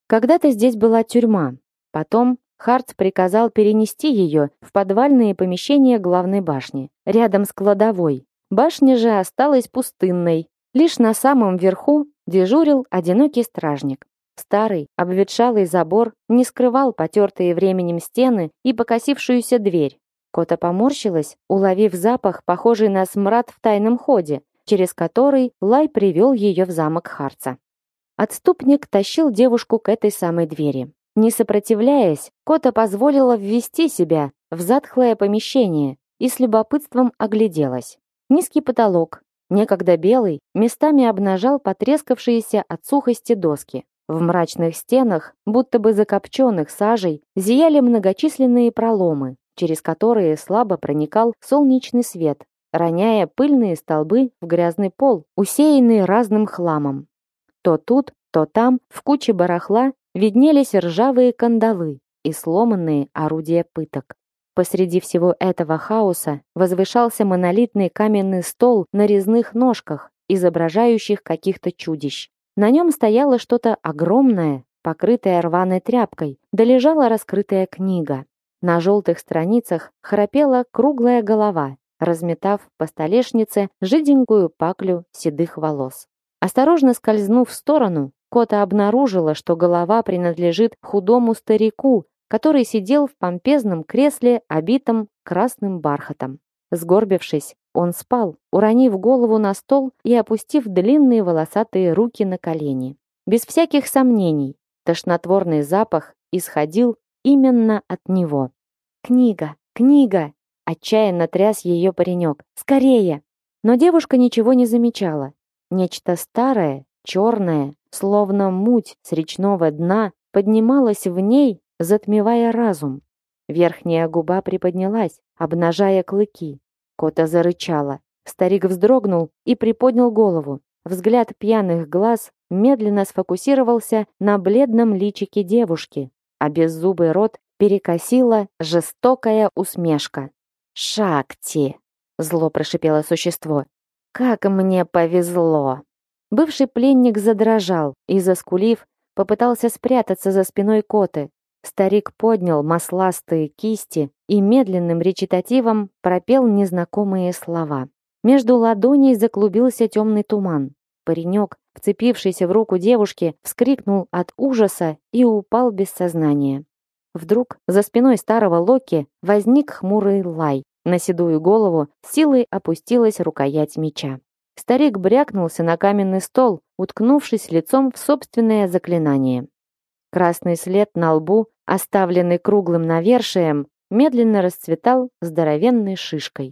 Когда-то здесь была тюрьма. Потом Харц приказал перенести ее в подвальные помещения главной башни, рядом с кладовой. Башня же осталась пустынной. Лишь на самом верху дежурил одинокий стражник. Старый, обветшалый забор не скрывал потертые временем стены и покосившуюся дверь. Кота поморщилась, уловив запах, похожий на смрад в тайном ходе, через который Лай привел ее в замок Харца. Отступник тащил девушку к этой самой двери. Не сопротивляясь, Кота позволила ввести себя в затхлое помещение и с любопытством огляделась. Низкий потолок, некогда белый, местами обнажал потрескавшиеся от сухости доски. В мрачных стенах, будто бы закопченных сажей, зияли многочисленные проломы, через которые слабо проникал солнечный свет, роняя пыльные столбы в грязный пол, усеянный разным хламом. То тут, то там, в куче барахла, виднелись ржавые кандалы и сломанные орудия пыток. Посреди всего этого хаоса возвышался монолитный каменный стол на резных ножках, изображающих каких-то чудищ. На нем стояло что-то огромное, покрытое рваной тряпкой, да лежала раскрытая книга. На желтых страницах храпела круглая голова, разметав по столешнице жиденькую паклю седых волос. Осторожно скользнув в сторону, Кота обнаружила, что голова принадлежит худому старику, который сидел в помпезном кресле, обитом красным бархатом. Сгорбившись, он спал, уронив голову на стол и опустив длинные волосатые руки на колени. Без всяких сомнений, тошнотворный запах исходил именно от него. «Книга! Книга!» — отчаянно тряс ее паренек. «Скорее!» Но девушка ничего не замечала. Нечто старое, черное, словно муть с речного дна, поднималось в ней, затмевая разум. Верхняя губа приподнялась, обнажая клыки. Кота зарычала. Старик вздрогнул и приподнял голову. Взгляд пьяных глаз медленно сфокусировался на бледном личике девушки, а беззубый рот перекосила жестокая усмешка. «Шакти!» — зло прошипело существо. «Как мне повезло!» Бывший пленник задрожал и, заскулив, попытался спрятаться за спиной Коты. Старик поднял масластые кисти и медленным речитативом пропел незнакомые слова. Между ладоней заклубился темный туман. Паренек, вцепившийся в руку девушки, вскрикнул от ужаса и упал без сознания. Вдруг за спиной старого Локи возник хмурый Лай. На седую голову силой опустилась рукоять меча. Старик брякнулся на каменный стол, уткнувшись лицом в собственное заклинание. Красный след на лбу, оставленный круглым навершием, медленно расцветал здоровенной шишкой.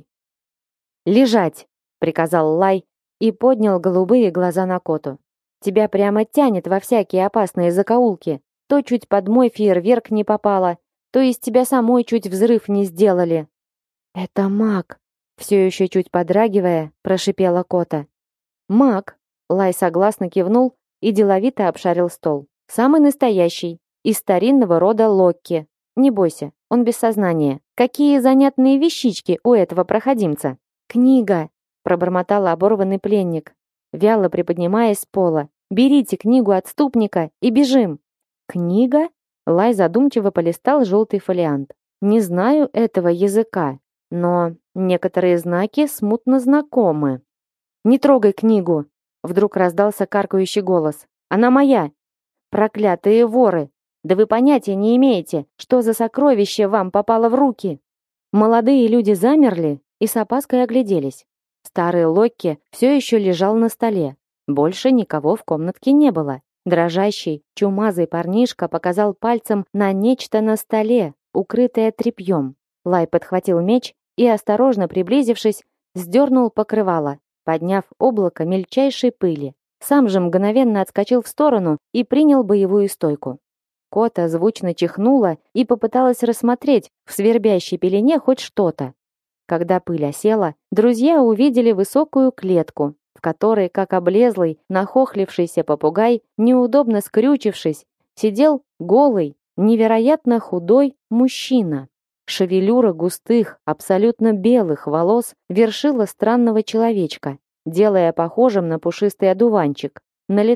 «Лежать!» — приказал Лай и поднял голубые глаза на Коту. «Тебя прямо тянет во всякие опасные закоулки. То чуть под мой фейерверк не попало, то из тебя самой чуть взрыв не сделали». «Это маг!» — все еще чуть подрагивая, прошипела Кота. «Маг!» — Лай согласно кивнул и деловито обшарил стол. «Самый настоящий, из старинного рода Локки. Не бойся, он без сознания. Какие занятные вещички у этого проходимца!» «Книга!» — пробормотал оборванный пленник, вяло приподнимаясь с пола. «Берите книгу отступника и бежим!» «Книга?» — Лай задумчиво полистал желтый фолиант. «Не знаю этого языка, но некоторые знаки смутно знакомы». «Не трогай книгу!» — вдруг раздался каркающий голос. «Она моя!» «Проклятые воры! Да вы понятия не имеете, что за сокровище вам попало в руки!» Молодые люди замерли и с опаской огляделись. Старый Локки все еще лежал на столе. Больше никого в комнатке не было. Дрожащий, чумазый парнишка показал пальцем на нечто на столе, укрытое тряпьем. Лай подхватил меч и, осторожно приблизившись, сдернул покрывало, подняв облако мельчайшей пыли. Сам же мгновенно отскочил в сторону и принял боевую стойку. Кота звучно чихнула и попыталась рассмотреть в свербящей пелене хоть что-то. Когда пыль осела, друзья увидели высокую клетку, в которой, как облезлый, нахохлившийся попугай, неудобно скрючившись, сидел голый, невероятно худой мужчина. Шевелюра густых, абсолютно белых волос вершила странного человечка, делая похожим на пушистый одуванчик. На лице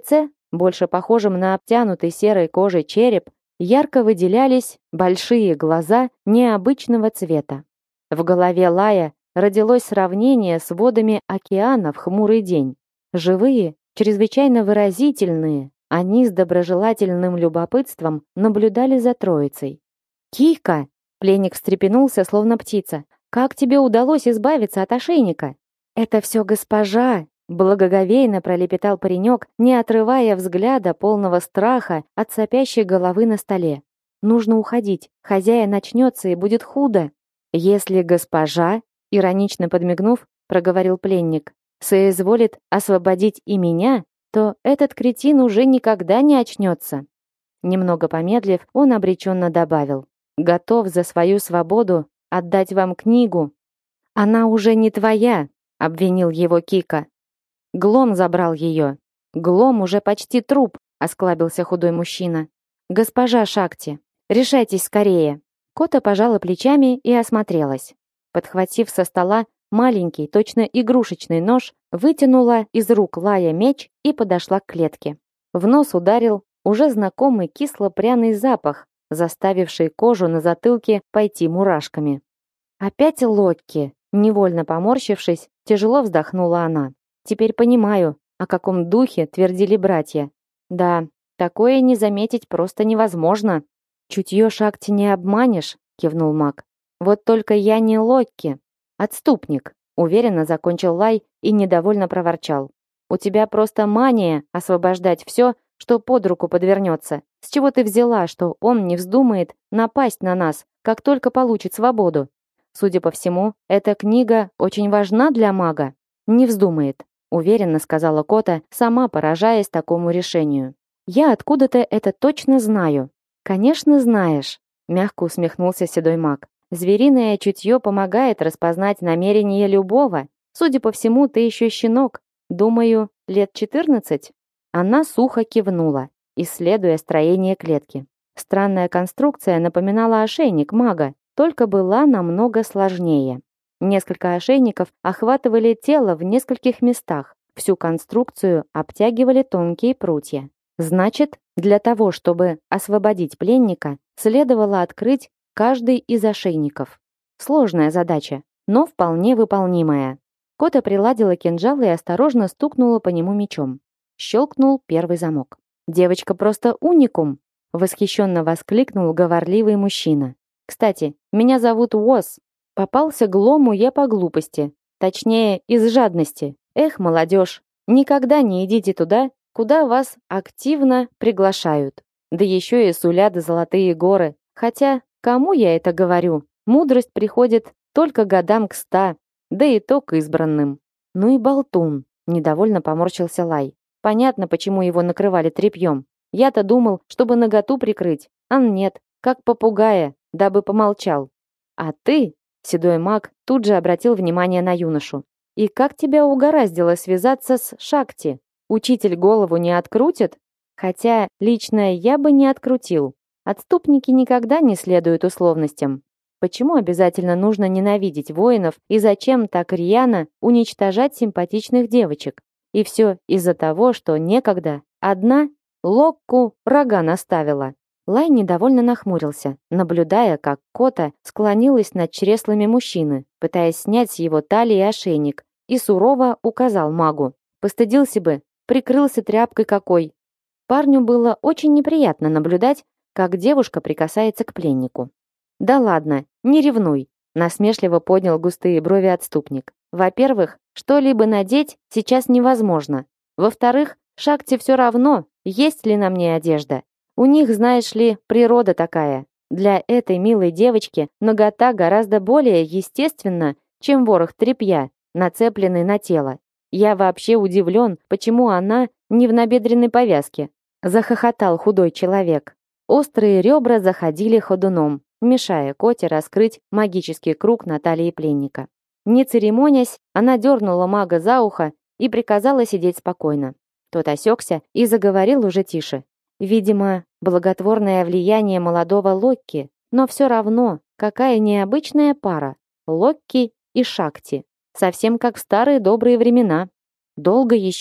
больше похожим на обтянутый серой кожей череп, ярко выделялись большие глаза необычного цвета. В голове Лая родилось сравнение с водами океана в хмурый день. Живые, чрезвычайно выразительные, они с доброжелательным любопытством наблюдали за троицей. «Кика!» — пленник встрепенулся, словно птица. «Как тебе удалось избавиться от ошейника?» «Это все госпожа!» — благоговейно пролепетал паренек, не отрывая взгляда полного страха от сопящей головы на столе. «Нужно уходить, хозяин начнется и будет худо!» «Если госпожа...» — иронично подмигнув, проговорил пленник, «соизволит освободить и меня, то этот кретин уже никогда не очнется». Немного помедлив, он обреченно добавил: «Готов за свою свободу отдать вам книгу». «Она уже не твоя», — обвинил его Кика. «Глом забрал ее». «Глом уже почти труп», — осклабился худой мужчина. «Госпожа Шакти, решайтесь скорее». Кота пожала плечами и осмотрелась. Подхватив со стола маленький, точно игрушечный нож, вытянула из рук Лая меч и подошла к клетке. В нос ударил уже знакомый кисло-пряный запах, заставивший кожу на затылке пойти мурашками. «Опять Локки!» — невольно поморщившись, тяжело вздохнула она. «Теперь понимаю, о каком духе твердили братья. Да, такое не заметить просто невозможно». «Чутье Шакти не обманешь», — кивнул маг. «Вот только я не Локки. Отступник», — уверенно закончил Лай и недовольно проворчал. «У тебя просто мания освобождать все, что под руку подвернется. С чего ты взяла, что он не вздумает напасть на нас, как только получит свободу? Судя по всему, эта книга очень важна для мага». «Не вздумает», — уверенно сказала Кота, сама поражаясь такому решению. «Я откуда-то это точно знаю». «Конечно, знаешь», — мягко усмехнулся седой маг. «Звериное чутье помогает распознать намерения любого. Судя по всему, ты еще щенок. Думаю, лет 14?» Она сухо кивнула, исследуя строение клетки. Странная конструкция напоминала ошейник мага, только была намного сложнее. Несколько ошейников охватывали тело в нескольких местах. Всю конструкцию обтягивали тонкие прутья. Значит, для того, чтобы освободить пленника, следовало открыть каждый из ошейников. Сложная задача, но вполне выполнимая. Кота приладила кинжал и осторожно стукнула по нему мечом. Щелкнул первый замок. «Девочка просто уникум!» — восхищенно воскликнул говорливый мужчина. «Кстати, меня зовут Уос. Попался Глому я по глупости. Точнее, из жадности. Эх, молодежь, никогда не идите туда, куда вас активно приглашают. Да еще и сулят золотые горы. Хотя, кому я это говорю? Мудрость приходит только годам к 100, да и то к избранным». «Ну и болтун», — недовольно поморщился Лай. «Понятно, почему его накрывали тряпьем. Я-то думал, чтобы наготу прикрыть. А нет, как попугая, дабы помолчал. А ты...» — седой маг тут же обратил внимание на юношу. «И как тебя угораздило связаться с Шакти? Учитель голову не открутит? Хотя лично я бы не открутил. Отступники никогда не следуют условностям. Почему обязательно нужно ненавидеть воинов и зачем так рьяно уничтожать симпатичных девочек? И все из-за того, что некогда одна Локку рога наставила». Лай недовольно нахмурился, наблюдая, как Кота склонилась над чреслами мужчины, пытаясь снять с его талии ошейник, и сурово указал магу. Постыдился бы, прикрылся тряпкой какой. Парню было очень неприятно наблюдать, как девушка прикасается к пленнику. «Да ладно, не ревнуй», — насмешливо поднял густые брови отступник. «Во-первых, что-либо надеть сейчас невозможно. Во-вторых, Шакти все равно, есть ли на мне одежда. У них, знаешь ли, природа такая. Для этой милой девочки нагота гораздо более естественна, чем ворох тряпья, нацепленный на тело. Я вообще удивлен, почему она не в набедренной повязке», — захохотал худой человек. Острые ребра заходили ходуном, мешая Коте раскрыть магический круг на талии пленника. Не церемонясь, она дернула мага за ухо и приказала сидеть спокойно. Тот осекся и заговорил уже тише. Видимо, благотворное влияние молодого Локки, но все равно, какая необычная пара. Локки и Шакти. Совсем как в старые добрые времена. «Долго еще?»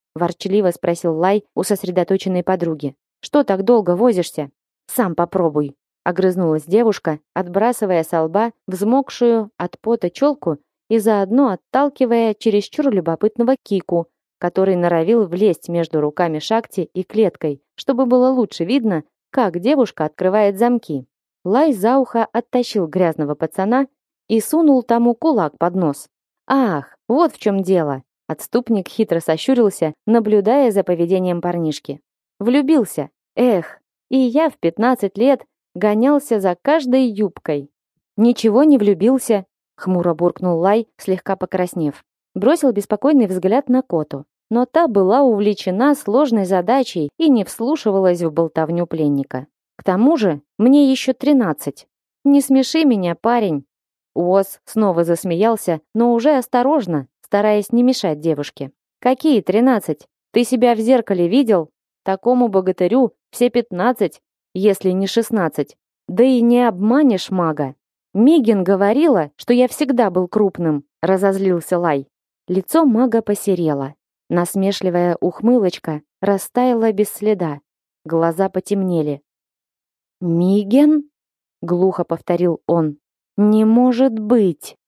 ворчливо спросил Лай у сосредоточенной подруги. Что так долго возишься? Сам попробуй, огрызнулась девушка, отбрасывая со лба взмокшую от пота челку и заодно отталкивая чересчур любопытного Кику, который норовил влезть между руками Шакти и клеткой, чтобы было лучше видно, как девушка открывает замки. Лай за ухо оттащил грязного пацана и сунул тому кулак под нос. Ах, вот в чем дело. Отступник хитро сощурился, наблюдая за поведением парнишки. Влюбился. Эх, и я в 15 лет гонялся за каждой юбкой. Ничего не влюбился, хмуро буркнул Лай, слегка покраснев. Бросил беспокойный взгляд на Коту, но та была увлечена сложной задачей и не вслушивалась в болтовню пленника. К тому же, мне еще 13. Не смеши меня, парень. Уоз снова засмеялся, но уже осторожно, стараясь не мешать девушке. Какие 13? Ты себя в зеркале видел? Такому богатырю все 15, если не 16. Да и не обманешь мага. Мигин говорила, что я всегда был крупным, разозлился Лай. Лицо мага посерело. Насмешливая ухмылочка растаяла без следа. Глаза потемнели. «Миген?» — глухо повторил он. «Не может быть!»